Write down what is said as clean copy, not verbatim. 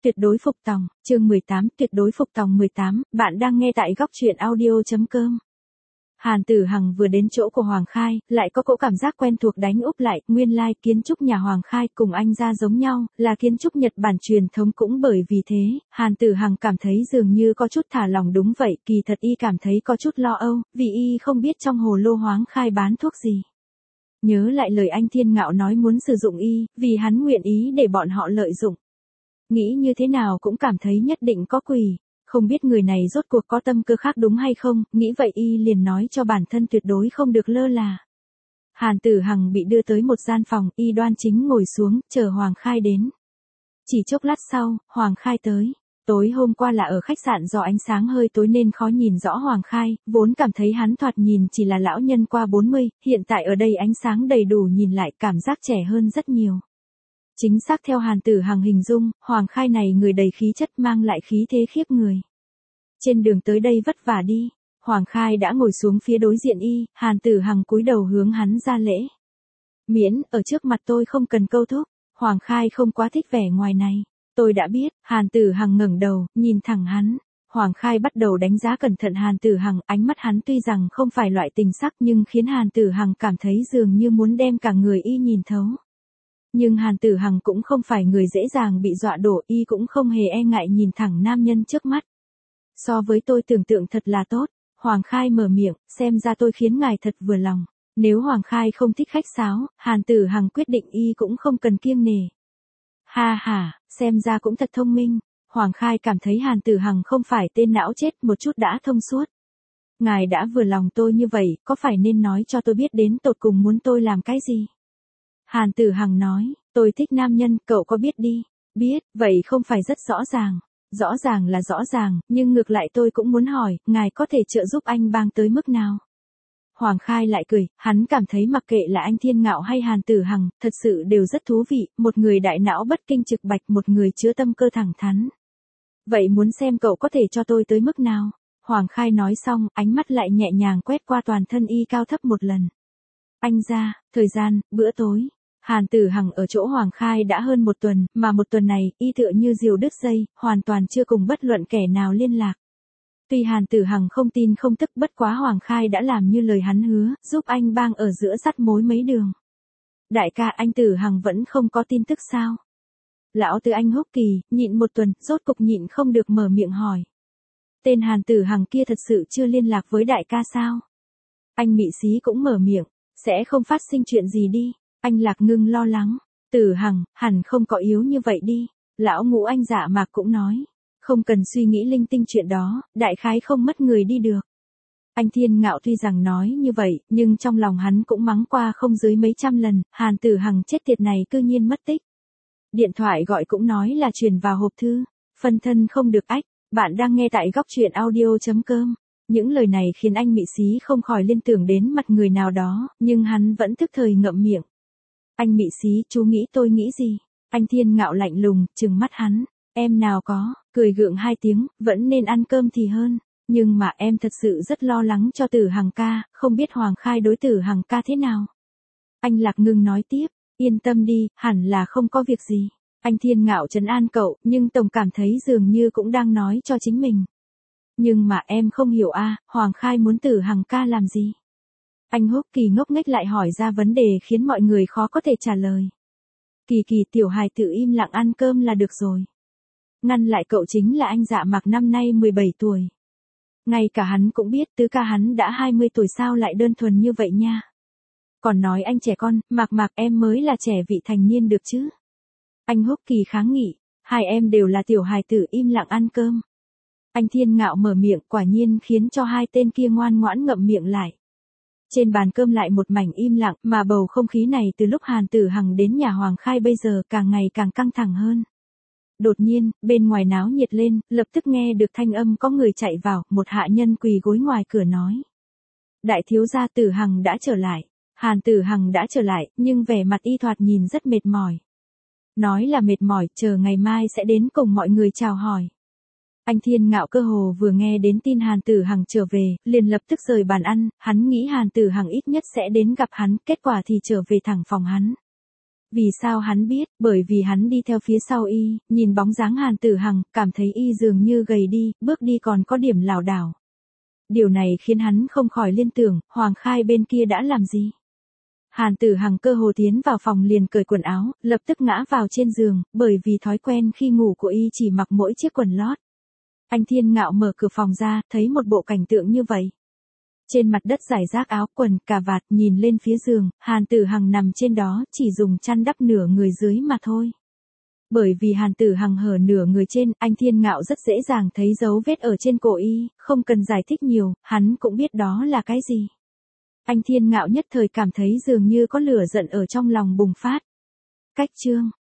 Tuyệt đối phục tòng, chương 18, tuyệt đối phục tòng 18, bạn đang nghe tại góc truyện audio.com. Hàn Tử Hằng vừa đến chỗ của Hoàng Khai, lại có cỗ cảm giác quen thuộc đánh úp lại, nguyên lai kiến trúc nhà Hoàng Khai cùng anh ra giống nhau, là kiến trúc Nhật Bản truyền thống cũng bởi vì thế, Hàn Tử Hằng cảm thấy dường như có chút thả lòng đúng vậy, kỳ thật y cảm thấy có chút lo âu, vì y không biết trong hồ lô Hoàng Khai bán thuốc gì. Nhớ lại lời anh Thiên Ngạo nói muốn sử dụng y, vì hắn nguyện ý để bọn họ lợi dụng. Nghĩ như thế nào cũng cảm thấy nhất định có quỷ, không biết người này rốt cuộc có tâm cơ khác đúng hay không, nghĩ vậy y liền nói cho bản thân tuyệt đối không được lơ là. Hàn Tử Hằng bị đưa tới một gian phòng, y đoan chính ngồi xuống, chờ Hoàng Khai đến. Chỉ chốc lát sau, Hoàng Khai tới. Tối hôm qua là ở khách sạn do ánh sáng hơi tối nên khó nhìn rõ Hoàng Khai, vốn cảm thấy hắn thoạt nhìn chỉ là lão nhân qua 40, hiện tại ở đây ánh sáng đầy đủ nhìn lại cảm giác trẻ hơn rất nhiều. Chính xác theo Hàn Tử Hằng hình dung, Hoàng Khai này người đầy khí chất mang lại khí thế khiếp người. Trên đường tới đây vất vả đi, Hoàng Khai đã ngồi xuống phía đối diện y, Hàn Tử Hằng cúi đầu hướng hắn ra lễ. Miễn, ở trước mặt tôi không cần câu thúc, Hoàng Khai không quá thích vẻ ngoài này. Tôi đã biết, Hàn Tử Hằng ngẩng đầu, nhìn thẳng hắn. Hoàng Khai bắt đầu đánh giá cẩn thận Hàn Tử Hằng, ánh mắt hắn tuy rằng không phải loại tình sắc nhưng khiến Hàn Tử Hằng cảm thấy dường như muốn đem cả người y nhìn thấu. Nhưng Hàn Tử Hằng cũng không phải người dễ dàng bị dọa đổ, y cũng không hề e ngại nhìn thẳng nam nhân trước mắt. So với tôi tưởng tượng thật là tốt, Hoàng Khai mở miệng, xem ra tôi khiến ngài thật vừa lòng. Nếu Hoàng Khai không thích khách sáo, Hàn Tử Hằng quyết định y cũng không cần kiêng nể. Ha ha, xem ra cũng thật thông minh. Hoàng Khai cảm thấy Hàn Tử Hằng không phải tên não chết, một chút đã thông suốt. Ngài đã vừa lòng tôi như vậy, có phải nên nói cho tôi biết đến tột cùng muốn tôi làm cái gì? Hàn Tử Hằng nói, tôi thích nam nhân, cậu có biết đi? Biết, vậy không phải rất rõ ràng. Rõ ràng là rõ ràng, nhưng ngược lại tôi cũng muốn hỏi, ngài có thể trợ giúp anh bang tới mức nào? Hoàng Khai lại cười, hắn cảm thấy mặc kệ là anh Thiên Ngạo hay Hàn Tử Hằng, thật sự đều rất thú vị, một người đại não bất kinh trực bạch, một người chứa tâm cơ thẳng thắn. Vậy muốn xem cậu có thể cho tôi tới mức nào? Hoàng Khai nói xong, ánh mắt lại nhẹ nhàng quét qua toàn thân y cao thấp một lần. Anh ra, thời gian, bữa tối. Hàn Tử Hằng ở chỗ Hoàng Khai đã hơn một tuần, mà một tuần này, y tựa như diều đứt dây, hoàn toàn chưa cùng bất luận kẻ nào liên lạc. Tuy Hàn Tử Hằng không tin không tức, bất quá Hoàng Khai đã làm như lời hắn hứa, giúp anh bang ở giữa dắt mối mấy đường. Đại ca, anh Tử Hằng vẫn không có tin tức sao? Lão Từ Anh húc kỳ, nhịn một tuần, rốt cục nhịn không được mở miệng hỏi. Tên Hàn Tử Hằng kia thật sự chưa liên lạc với đại ca sao? Anh Mị Xí cũng mở miệng, sẽ không phát sinh chuyện gì đi. Anh Lạc Ngưng lo lắng, Tử Hằng, hẳn không có yếu như vậy đi. Lão Ngũ anh Dạ Mạc cũng nói, không cần suy nghĩ linh tinh chuyện đó, đại khái không mất người đi được. Anh Thiên Ngạo tuy rằng nói như vậy, nhưng trong lòng hắn cũng mắng qua không dưới mấy trăm lần, Hàn Tử Hằng chết tiệt này cư nhiên mất tích. Điện thoại gọi cũng nói là truyền vào hộp thư, phân thân không được ách, bạn đang nghe tại góc truyện audio.com. Những lời này khiến anh Mị Xí không khỏi liên tưởng đến mặt người nào đó, nhưng hắn vẫn tức thời ngậm miệng. Anh Mị Xí, chú nghĩ tôi nghĩ gì? Anh Thiên Ngạo lạnh lùng, trừng mắt hắn. Em nào có, cười gượng hai tiếng, vẫn nên ăn cơm thì hơn. Nhưng mà em thật sự rất lo lắng cho Tử Hằng ca, không biết Hoàng Khai đối Tử Hằng ca thế nào. Anh Lạc Ngưng nói tiếp, yên tâm đi, hẳn là không có việc gì. Anh Thiên Ngạo trấn an cậu, nhưng tổng cảm thấy dường như cũng đang nói cho chính mình. Nhưng mà em không hiểu Hoàng Khai muốn Tử Hằng ca làm gì? Anh Húc Kỳ ngốc nghếch lại hỏi ra vấn đề khiến mọi người khó có thể trả lời. Kỳ Kỳ, tiểu hài tự im lặng ăn cơm là được rồi. Ngăn lại cậu chính là anh Dạ Mạc, năm nay 17 tuổi. Ngay cả hắn cũng biết tứ ca hắn đã 20 tuổi, sao lại đơn thuần như vậy nha. Còn nói anh trẻ con, Mạc em mới là trẻ vị thành niên được chứ. Anh Húc Kỳ kháng nghị, hai em đều là tiểu hài tử, im lặng ăn cơm. Anh Thiên Ngạo mở miệng, quả nhiên khiến cho hai tên kia ngoan ngoãn ngậm miệng lại. Trên bàn cơm lại một mảnh im lặng, mà bầu không khí này từ lúc Hàn Tử Hằng đến nhà Hoàng Khai bây giờ càng ngày càng căng thẳng hơn. Đột nhiên, bên ngoài náo nhiệt lên, lập tức nghe được thanh âm có người chạy vào, một hạ nhân quỳ gối ngoài cửa nói. Đại thiếu gia Tử Hằng đã trở lại. Hàn Tử Hằng đã trở lại, nhưng vẻ mặt y thoạt nhìn rất mệt mỏi. Nói là mệt mỏi, chờ ngày mai sẽ đến cùng mọi người chào hỏi. Anh Thiên Ngạo cơ hồ vừa nghe đến tin Hàn Tử Hằng trở về, liền lập tức rời bàn ăn, hắn nghĩ Hàn Tử Hằng ít nhất sẽ đến gặp hắn, kết quả thì trở về thẳng phòng hắn. Vì sao hắn biết? Bởi vì hắn đi theo phía sau y, nhìn bóng dáng Hàn Tử Hằng, cảm thấy y dường như gầy đi, bước đi còn có điểm lảo đảo. Điều này khiến hắn không khỏi liên tưởng, Hoàng Khai bên kia đã làm gì? Hàn Tử Hằng cơ hồ tiến vào phòng liền cởi quần áo, lập tức ngã vào trên giường, bởi vì thói quen khi ngủ của y chỉ mặc mỗi chiếc quần lót. Anh Thiên Ngạo mở cửa phòng ra, thấy một bộ cảnh tượng như vậy. Trên mặt đất rải rác áo quần, cà vạt, nhìn lên phía giường, Hàn Tử Hằng nằm trên đó, chỉ dùng chăn đắp nửa người dưới mà thôi. Bởi vì Hàn Tử Hằng hở nửa người trên, anh Thiên Ngạo rất dễ dàng thấy dấu vết ở trên cổ y, không cần giải thích nhiều, hắn cũng biết đó là cái gì. Anh Thiên Ngạo nhất thời cảm thấy dường như có lửa giận ở trong lòng bùng phát. Cách chương